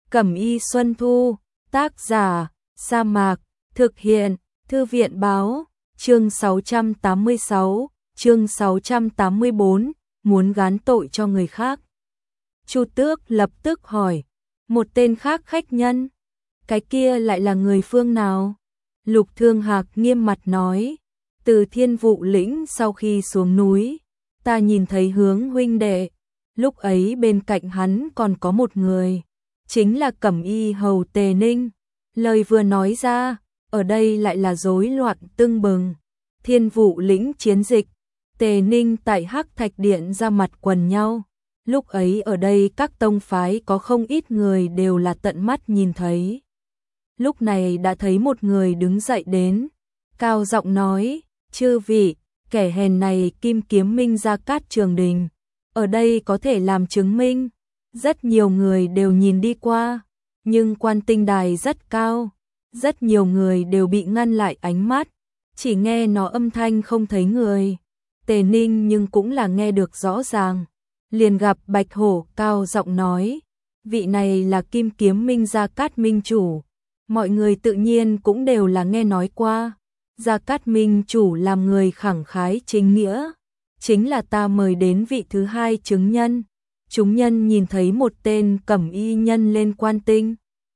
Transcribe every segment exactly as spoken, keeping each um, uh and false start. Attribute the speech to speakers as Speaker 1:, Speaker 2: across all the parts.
Speaker 1: Cẩm Y Xuân Thu, tác giả, Sa Mạc, thực hiện, Thư viện báo, chương sáu trăm tám mươi sáu, chương sáu trăm tám mươi bốn, muốn gán tội cho người khác. Chu Tước lập tức hỏi, một tên khác khách nhân, cái kia lại là người phương nào? Lục Thương Hạc nghiêm mặt nói, từ Thiên Vụ lĩnh sau khi xuống núi, ta nhìn thấy Hướng huynh đệ, lúc ấy bên cạnh hắn còn có một người, chính là Cẩm Y hầu Tề Ninh. Lời vừa nói ra, ở đây lại là rối loạn tưng bừng. Thiên Vụ lĩnh chiến dịch, Tề Ninh tại Hắc Thạch Điện ra mặt quần nhau. Lúc ấy ở đây các tông phái có không ít người đều là tận mắt nhìn thấy. Lúc này đã thấy một người đứng dậy đến, cao giọng nói, chư vị, kẻ hèn này Kim Kiếm Minh Gia Cát Trường Đình, ở đây có thể làm chứng minh. Rất nhiều người đều nhìn đi qua, nhưng quan tinh đài rất cao, rất nhiều người đều bị ngăn lại ánh mắt, chỉ nghe nó âm thanh không thấy người. Tề Ninh nhưng cũng là nghe được rõ ràng, liền gặp Bạch Hổ cao giọng nói, vị này là Kim Kiếm Minh Gia Cát Minh Chủ. Mọi người tự nhiên cũng đều là nghe nói qua, Gia Cát Minh Chủ làm người khẳng khái chính nghĩa, chính là ta mời đến vị thứ hai chứng nhân. Chúng nhân nhìn thấy một tên cẩm y nhân lên quan tinh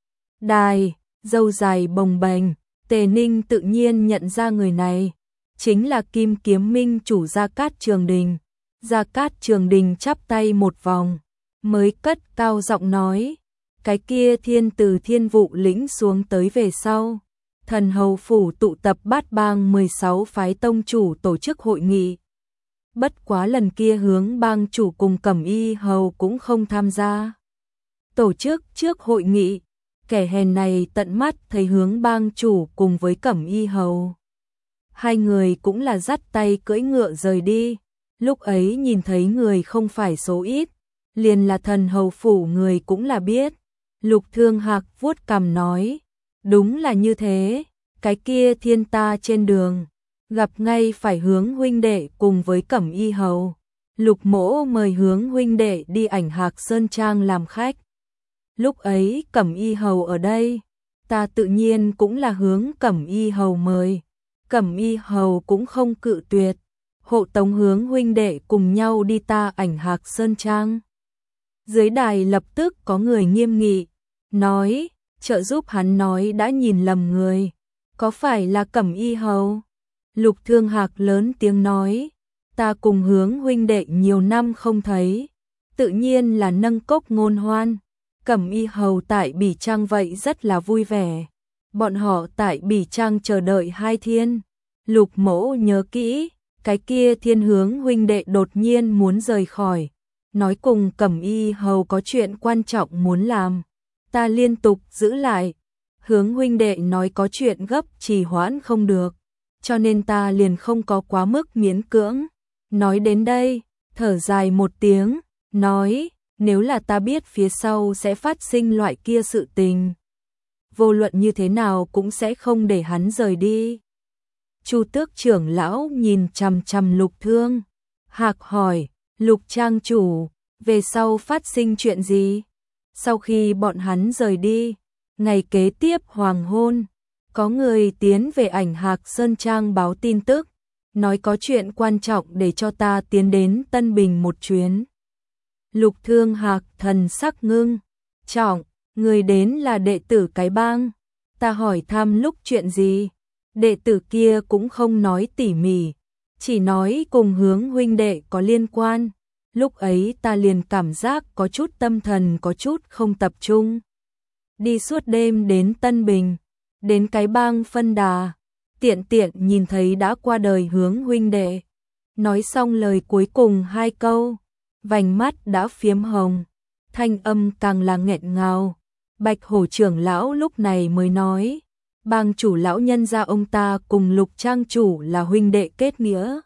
Speaker 1: đài, râu dài bồng bềnh, Tề Ninh tự nhiên nhận ra người này, chính là Kim Kiếm Minh Chủ Gia Cát Trường Đình. Gia Cát Trường Đình chắp tay một vòng, mới cất cao giọng nói, cái kia thiên từ Thiên Vụ lĩnh xuống tới về sau, Thần Hầu Phủ tụ tập bát bang mười sáu phái tông chủ tổ chức hội nghị. Bất quá lần kia Hướng bang chủ cùng Cẩm Y hầu cũng không tham gia. Tổ chức trước hội nghị, kẻ hèn này tận mắt thấy Hướng bang chủ cùng với Cẩm Y hầu. Hai người cũng là dắt tay cưỡi ngựa rời đi, lúc ấy nhìn thấy người không phải số ít, liền là Thần Hầu Phủ người cũng là biết. Lục Thương Hạc vuốt cằm nói, đúng là như thế, cái kia thiên ta trên đường, gặp ngay phải Hướng huynh đệ cùng với Cẩm Y hầu. Lục Mỗ mời Hướng huynh đệ đi Ảnh Hạc Sơn Trang làm khách. Lúc ấy Cẩm Y hầu ở đây, ta tự nhiên cũng là hướng Cẩm Y hầu mời. Cẩm Y hầu cũng không cự tuyệt, hộ tống Hướng huynh đệ cùng nhau đi ta Ảnh Hạc Sơn Trang. Dưới đài lập tức có người nghiêm nghị, nói, trợ giúp hắn nói đã nhìn lầm người, có phải là Cẩm Y hầu? Lục Thương Hạc lớn tiếng nói, ta cùng Hướng huynh đệ nhiều năm không thấy, tự nhiên là nâng cốc ngôn hoan. Cẩm Y hầu tại Bỉ Trang vậy rất là vui vẻ, bọn họ tại Bỉ Trang chờ đợi hai thiên. Lục Mỗ nhớ kỹ, cái kia Thiên Hướng huynh đệ đột nhiên muốn rời khỏi, nói cùng Cẩm Y hầu có chuyện quan trọng muốn làm, ta liên tục giữ lại. Hướng huynh đệ nói có chuyện gấp trì hoãn không được, cho nên ta liền không có quá mức miễn cưỡng. Nói đến đây, thở dài một tiếng, nói, nếu là ta biết phía sau sẽ phát sinh loại kia sự tình, vô luận như thế nào cũng sẽ không để hắn rời đi. Chu Tước trưởng lão nhìn chằm chằm Lục Thương Hạc hỏi, Lục trang chủ, về sau phát sinh chuyện gì? Sau khi bọn hắn rời đi, ngày kế tiếp hoàng hôn, có người tiến về Ảnh Hạc Sơn Trang báo tin tức, nói có chuyện quan trọng để cho ta tiến đến Tân Bình một chuyến. Lục Thương Hạc thần sắc ngưng trọng, người đến là đệ tử cái bang. Ta hỏi thăm lúc chuyện gì, đệ tử kia cũng không nói tỉ mỉ, chỉ nói cùng Hướng huynh đệ có liên quan. Lúc ấy ta liền cảm giác có chút tâm thần có chút không tập trung. Đi suốt đêm đến Tân Bình, đến cái bang Phân Đà, tiện tiện nhìn thấy đã qua đời Hướng huynh đệ. Nói xong lời cuối cùng hai câu, vành mắt đã phiếm hồng, thanh âm càng là nghẹn ngào. Bạch Hổ trưởng lão lúc này mới nói, bang chủ lão nhân gia ông ta cùng Lục trang chủ là huynh đệ kết nghĩa.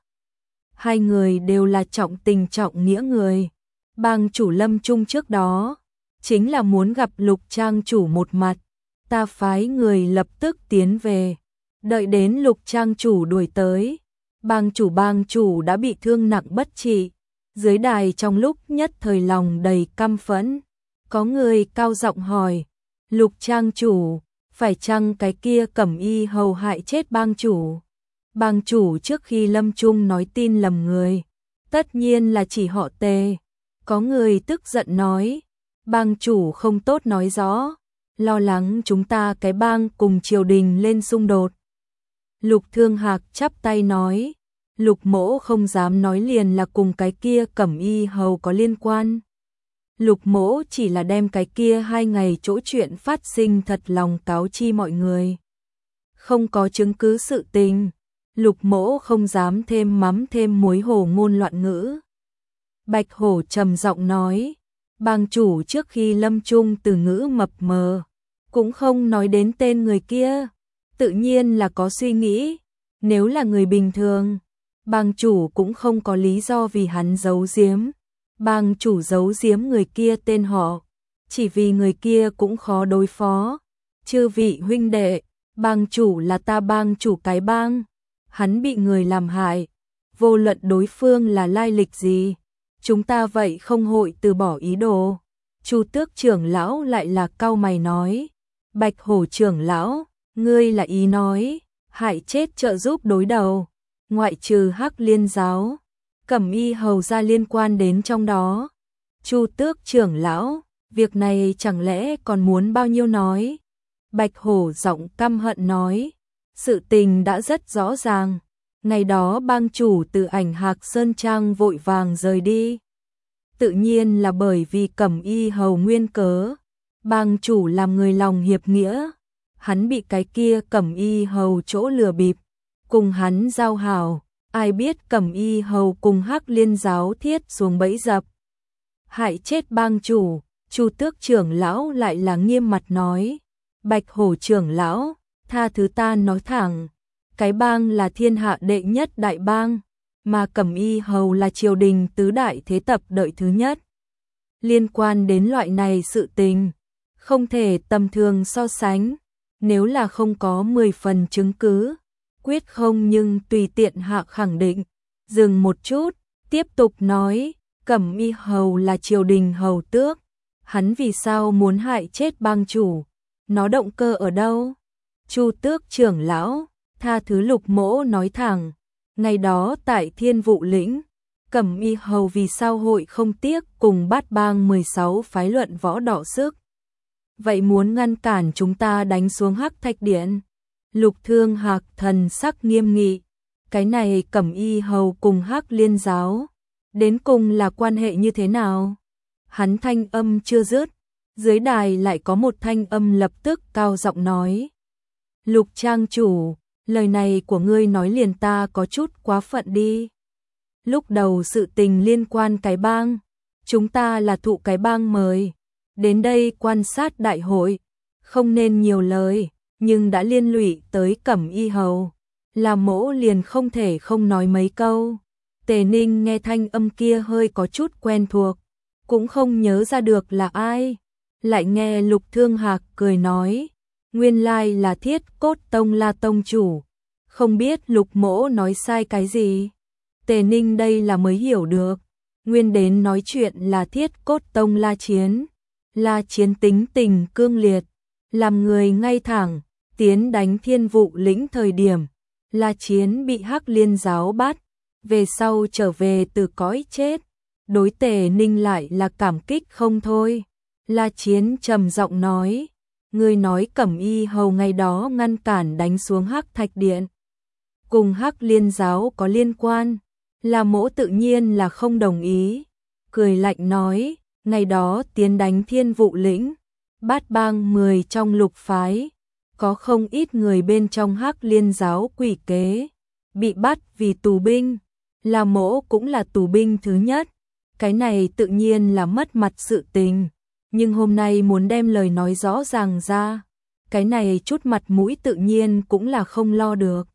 Speaker 1: Hai người đều là trọng tình trọng nghĩa người. Bang chủ lâm chung trước đó, chính là muốn gặp Lục trang chủ một mặt. Ta phái người lập tức tiến về, đợi đến Lục trang chủ đuổi tới. Bang chủ bang chủ đã bị thương nặng bất trị. Dưới đài trong lúc nhất thời lòng đầy căm phẫn, có người cao giọng hỏi, Lục trang chủ, phải chăng cái kia cẩm y hầu hại chết bang chủ? Bang chủ trước khi lâm chung nói tin lầm người, tất nhiên là chỉ họ Tề. Có người tức giận nói, bang chủ không tốt nói rõ, lo lắng chúng ta cái bang cùng triều đình lên xung đột. Lục Thương Hạc chắp tay nói, Lục mỗ không dám nói liền là cùng cái kia cẩm y hầu có liên quan. Lục mỗ chỉ là đem cái kia hai ngày chỗ chuyện phát sinh thật lòng cáo chi mọi người. Không có chứng cứ sự tình, Lục mỗ không dám thêm mắm thêm muối hồ ngôn loạn ngữ. Bạch Hổ trầm giọng nói, bang chủ trước khi lâm chung từ ngữ mập mờ, cũng không nói đến tên người kia, tự nhiên là có suy nghĩ, nếu là người bình thường, bang chủ cũng không có lý do vì hắn giấu giếm. Bang chủ giấu giếm người kia tên họ, chỉ vì người kia cũng khó đối phó. Chư vị huynh đệ, bang chủ là ta bang chủ cái bang, hắn bị người làm hại, vô luận đối phương là lai lịch gì, chúng ta vậy không hội từ bỏ ý đồ. Chu Tước trưởng lão lại là cau mày nói, Bạch Hổ trưởng lão, ngươi là ý nói, hại chết trợ giúp đối đầu, ngoại trừ Hắc Liên giáo, cẩm y hầu ra liên quan đến trong đó. Chu Tước trưởng lão, việc này chẳng lẽ còn muốn bao nhiêu nói? Bạch Hổ giọng căm hận nói, sự tình đã rất rõ ràng, ngày đó bang chủ từ Ảnh Hạc Sơn Trang vội vàng rời đi. Tự nhiên là bởi vì cẩm y hầu nguyên cớ, bang chủ làm người lòng hiệp nghĩa, hắn bị cái kia cẩm y hầu chỗ lừa bịp, cùng hắn giao hảo. Ai biết cẩm y hầu cùng Hắc Liên giáo thiết xuống bẫy dập, hại chết bang chủ. Chu Tước trưởng lão lại là nghiêm mặt nói, Bạch Hổ trưởng lão, tha thứ ta nói thẳng, cái bang là thiên hạ đệ nhất đại bang, mà cẩm y hầu là triều đình tứ đại thế tập đợi thứ nhất. Liên quan đến loại này sự tình, không thể tầm thường so sánh, nếu là không có mười phần chứng cứ, quyết không nhưng tùy tiện hạ khẳng định. Dừng một chút, tiếp tục nói, cẩm y hầu là triều đình hầu tước, hắn vì sao muốn hại chết bang chủ, nó động cơ ở đâu? Chu Tước trưởng lão, tha thứ Lục mỗ nói thẳng, ngày đó tại Thiên Vụ lĩnh, cẩm y hầu vì sao hội không tiếc cùng bát bang mười sáu phái luận võ đọ sức, vậy muốn ngăn cản chúng ta đánh xuống Hắc Thạch Điện. Lục Thương Hạc thần sắc nghiêm nghị, cái này cẩm y hầu cùng Hắc Liên giáo, đến cùng là quan hệ như thế nào? Hắn thanh âm chưa dứt, dưới đài lại có một thanh âm lập tức cao giọng nói, Lục trang chủ, lời này của ngươi nói liền ta có chút quá phận đi. Lúc đầu sự tình liên quan cái bang, chúng ta là thụ cái bang mời, đến đây quan sát đại hội, không nên nhiều lời. Nhưng đã liên lụy tới cẩm y hầu, là mỗ liền không thể không nói mấy câu. Tề Ninh nghe thanh âm kia hơi có chút quen thuộc, cũng không nhớ ra được là ai. Lại nghe Lục Thương Hạc cười nói, nguyên lai là Thiết Cốt Tông La tông chủ, không biết Lục mỗ nói sai cái gì. Tề Ninh đây là mới hiểu được, nguyên đến nói chuyện là Thiết Cốt Tông La Chiến. La Chiến tính tình cương liệt, làm người ngay thẳng. Tiến đánh Thiên Vụ lĩnh thời điểm, La Chiến bị Hắc Liên giáo bắt, về sau trở về từ cõi chết, đối Tề Ninh lại là cảm kích không thôi. La Chiến trầm giọng nói, ngươi nói cẩm y hầu ngày đó ngăn cản đánh xuống Hắc Thạch Điện, cùng Hắc Liên giáo có liên quan, là mỗ tự nhiên là không đồng ý. Cười lạnh nói, ngày đó tiến đánh Thiên Vụ lĩnh, bát bang mười trong lục phái, có không ít người bên trong Hắc Liên giáo quỷ kế, bị bắt vì tù binh, là mỗ cũng là tù binh thứ nhất, cái này tự nhiên là mất mặt sự tình, nhưng hôm nay muốn đem lời nói rõ ràng ra, cái này chút mặt mũi tự nhiên cũng là không lo được.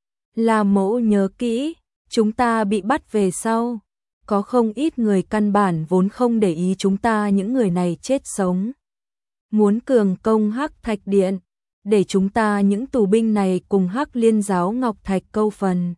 Speaker 1: Là mỗ nhớ kỹ, chúng ta bị bắt về sau, có không ít người căn bản vốn không để ý chúng ta những người này chết sống, muốn cường công Hắc Thạch Điện, để chúng ta những tù binh này cùng Hắc Liên giáo Ngọc Thạch câu phần.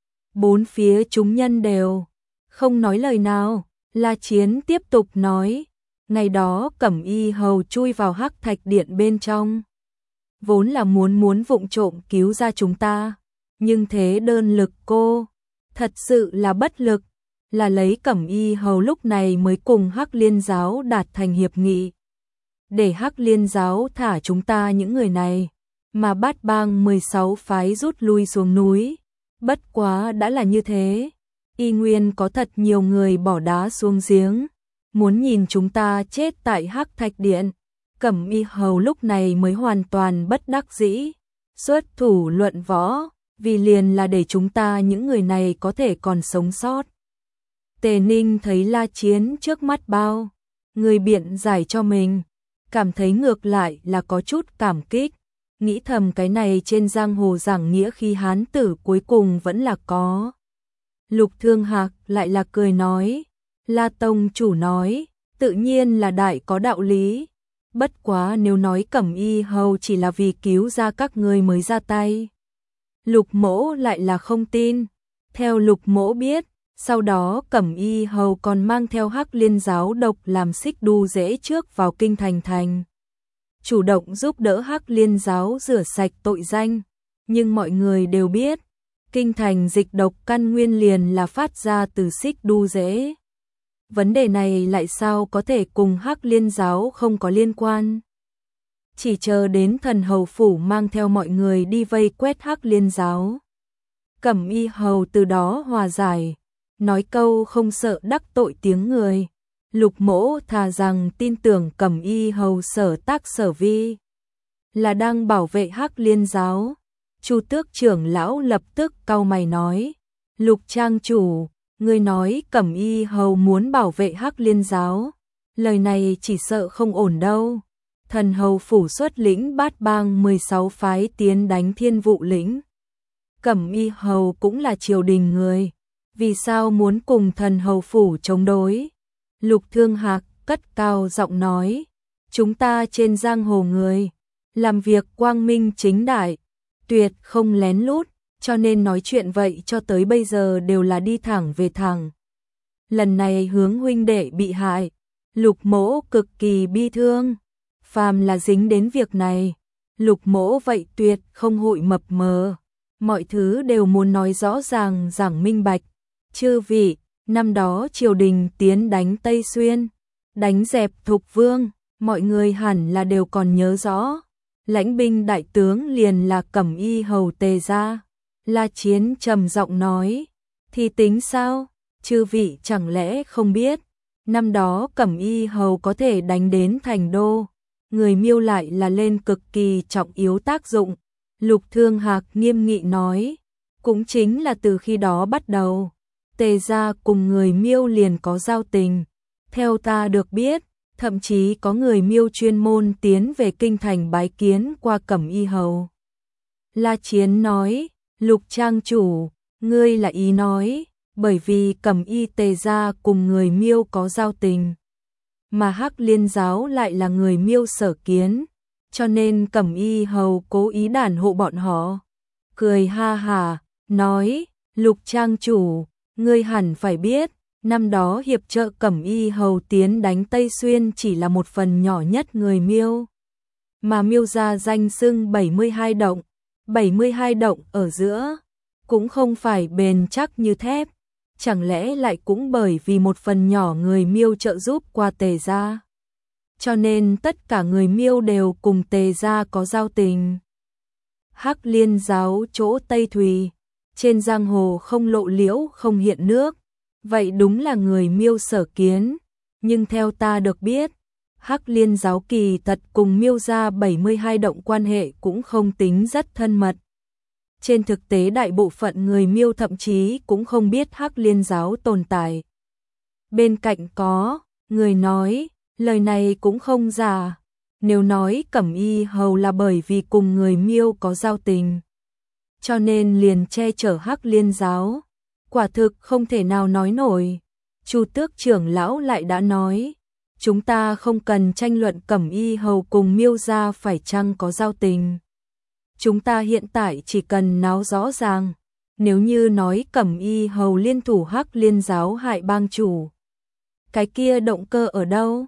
Speaker 1: Bốn phía chúng nhân đều không nói lời nào. La Chiến tiếp tục nói, Ngày đó Cẩm Y Hầu chui vào Hắc Thạch Điện bên trong, vốn là muốn muốn vụng trộm cứu ra chúng ta, nhưng thế đơn lực cô, thật sự là bất lực, là lấy Cẩm Y Hầu lúc này mới cùng Hắc Liên giáo đạt thành hiệp nghị, để Hắc Liên giáo thả chúng ta những người này, mà Bát Bang mười sáu phái rút lui xuống núi. Bất quá đã là như thế, y nguyên có thật nhiều người bỏ đá xuống giếng, muốn nhìn chúng ta chết tại Hắc Thạch Điện. Cẩm Y Hầu lúc này mới hoàn toàn bất đắc dĩ, xuất thủ luận võ, vì liền là để chúng ta những người này có thể còn sống sót. Tề Ninh thấy La Chiến trước mắt bao, người biện giải cho mình, cảm thấy ngược lại là có chút cảm kích, nghĩ thầm cái này trên giang hồ giảng nghĩa khi hán tử cuối cùng vẫn là có. Lục Thương Hạc lại là cười nói, La Tông chủ nói, tự nhiên là đại có đạo lý, bất quá nếu nói Cẩm Y Hầu chỉ là vì cứu ra các ngươi mới ra tay. Lục Mỗ lại là không tin, theo Lục Mỗ biết, sau đó Cẩm Y Hầu còn mang theo Hắc Liên giáo độc làm xích đu dễ trước vào kinh thành thành. Chủ động giúp đỡ Hắc Liên giáo rửa sạch tội danh, nhưng mọi người đều biết, kinh thành dịch độc căn nguyên liền là phát ra từ xích đu dễ. Vấn đề này lại sao có thể cùng Hắc Liên giáo không có liên quan? Chỉ chờ đến Thần Hầu phủ mang theo mọi người đi vây quét Hắc Liên giáo. Cẩm Y Hầu từ đó hòa giải, nói câu không sợ đắc tội tiếng người. Lục Mỗ thà rằng tin tưởng Cẩm Y Hầu sở tác sở vi là đang bảo vệ Hắc Liên giáo. Chu Tước trưởng lão lập tức cau mày nói, Lục trang chủ, ngươi nói Cẩm Y Hầu muốn bảo vệ Hắc Liên giáo, lời này chỉ sợ không ổn đâu. Thần Hầu phủ xuất lĩnh Bát Bang mười sáu phái tiến đánh Thiên Vụ lĩnh. Cẩm Y Hầu cũng là triều đình người, vì sao muốn cùng Thần Hầu phủ chống đối? Lục Thương Hạc cất cao giọng nói, chúng ta trên giang hồ người, làm việc quang minh chính đại, tuyệt không lén lút, cho nên nói chuyện vậy cho tới bây giờ đều là đi thẳng về thẳng. Lần này hướng huynh đệ bị hại, Lục Mỗ cực kỳ bi thương, phàm là dính đến việc này, Lục Mỗ vậy tuyệt không hội mập mờ, mọi thứ đều muốn nói rõ ràng giảng minh bạch. Chư vị, năm đó triều đình tiến đánh Tây Xuyên, đánh dẹp Thục Vương, mọi người hẳn là đều còn nhớ rõ. Lãnh binh đại tướng liền là Cẩm Y Hầu Tề gia. La Chiến trầm giọng nói, thì tính sao? Chư vị chẳng lẽ không biết, năm đó Cẩm Y Hầu có thể đánh đến thành đô, người Miêu lại là lên cực kỳ trọng yếu tác dụng. Lục Thương Hạc nghiêm nghị nói, cũng chính là từ khi đó bắt đầu, Tề gia cùng người Miêu liền có giao tình. Theo ta được biết, thậm chí có người Miêu chuyên môn tiến về kinh thành bái kiến qua Cẩm Y Hầu. La Chiến nói, Lục trang chủ, ngươi là ý nói, bởi vì Cẩm Y Tề gia cùng người Miêu có giao tình, mà Hắc Liên giáo lại là người Miêu sở kiến, cho nên Cẩm Y Hầu cố ý đàn hộ bọn họ. Cười ha hả, nói, Lục trang chủ, ngươi hẳn phải biết, năm đó hiệp trợ Cẩm Y Hầu tiến đánh Tây Xuyên chỉ là một phần nhỏ nhất người Miêu, mà Miêu gia danh xưng bảy mươi hai động, bảy mươi hai động ở giữa, cũng không phải bền chắc như thép, chẳng lẽ lại cũng bởi vì một phần nhỏ người Miêu trợ giúp qua Tề gia, cho nên tất cả người Miêu đều cùng Tề gia có giao tình. Hắc Liên giáo chỗ Tây Thùy, trên giang hồ không lộ liễu không hiện nước, vậy đúng là người Miêu sở kiến, nhưng theo ta được biết, Hắc Liên giáo kỳ thật cùng Miêu gia bảy mươi hai động quan hệ cũng không tính rất thân mật. Trên thực tế đại bộ phận người Miêu thậm chí cũng không biết Hắc Liên giáo tồn tại. Bên cạnh có người nói, lời này cũng không giả, nếu nói Cẩm Y Hầu là bởi vì cùng người Miêu có giao tình, cho nên liền che chở Hắc Liên giáo, quả thực không thể nào nói nổi. Chu Tước trưởng lão lại đã nói, chúng ta không cần tranh luận Cẩm Y Hầu cùng Miêu gia phải chăng có giao tình. Chúng ta hiện tại chỉ cần nói rõ ràng, nếu như nói Cẩm Y Hầu liên thủ Hắc Liên giáo hại bang chủ, cái kia động cơ ở đâu?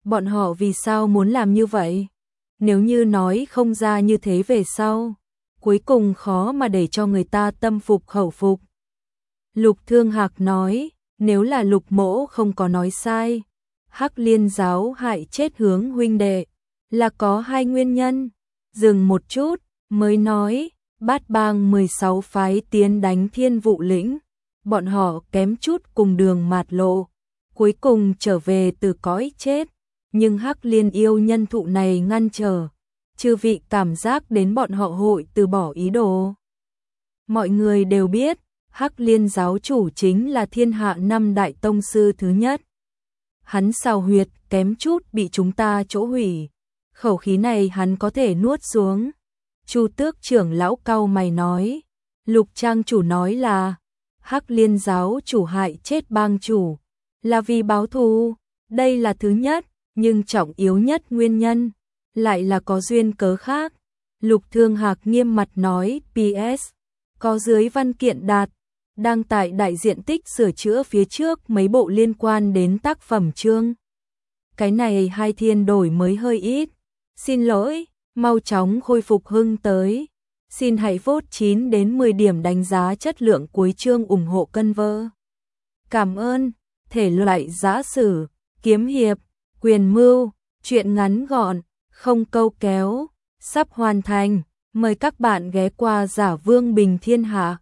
Speaker 1: Bọn họ vì sao muốn làm như vậy? Nếu như nói không ra như thế về sau, cuối cùng khó mà để cho người ta tâm phục khẩu phục. Lục Thương Hạc nói, nếu là Lục mỗ không có nói sai, Hắc Liên giáo hại chết Hướng huynh đệ, là có hai nguyên nhân. Dừng một chút, mới nói, Bát Bang mười sáu phái tiến đánh Thiên Vụ lĩnh, bọn họ kém chút cùng đường mạt lộ, cuối cùng trở về từ cõi chết, nhưng Hắc Liên yêu nhân thụ này ngăn trở, chư vị cảm giác đến bọn họ hội từ bỏ ý đồ. Mọi người đều biết, Hắc Liên giáo chủ chính là thiên hạ năm đại tông sư thứ nhất. Hắn xào huyệt kém chút bị chúng ta chỗ hủy, khẩu khí này hắn có thể nuốt xuống. Chu Tước trưởng lão cau mày nói, Lục trang chủ nói là Hắc Liên giáo chủ hại chết bang chủ, là vì báo thù, đây là thứ nhất, nhưng trọng yếu nhất nguyên nhân, lại là có duyên cớ khác. Lục Thương Hạc nghiêm mặt nói, pê ét, có dưới văn kiện đạt, đang tại đại diện tích sửa chữa phía trước mấy bộ liên quan đến tác phẩm chương. Cái này hai thiên đổi mới hơi ít, xin lỗi, mau chóng khôi phục hưng tới. Xin hãy vote chín đến mười điểm đánh giá chất lượng cuối chương ủng hộ cân vơ. Cảm ơn, thể loại giã sử, kiếm hiệp, quyền mưu, truyện ngắn gọn, không câu kéo, sắp hoàn thành. Mời các bạn ghé qua Giả Vương Bình Thiên Hạ.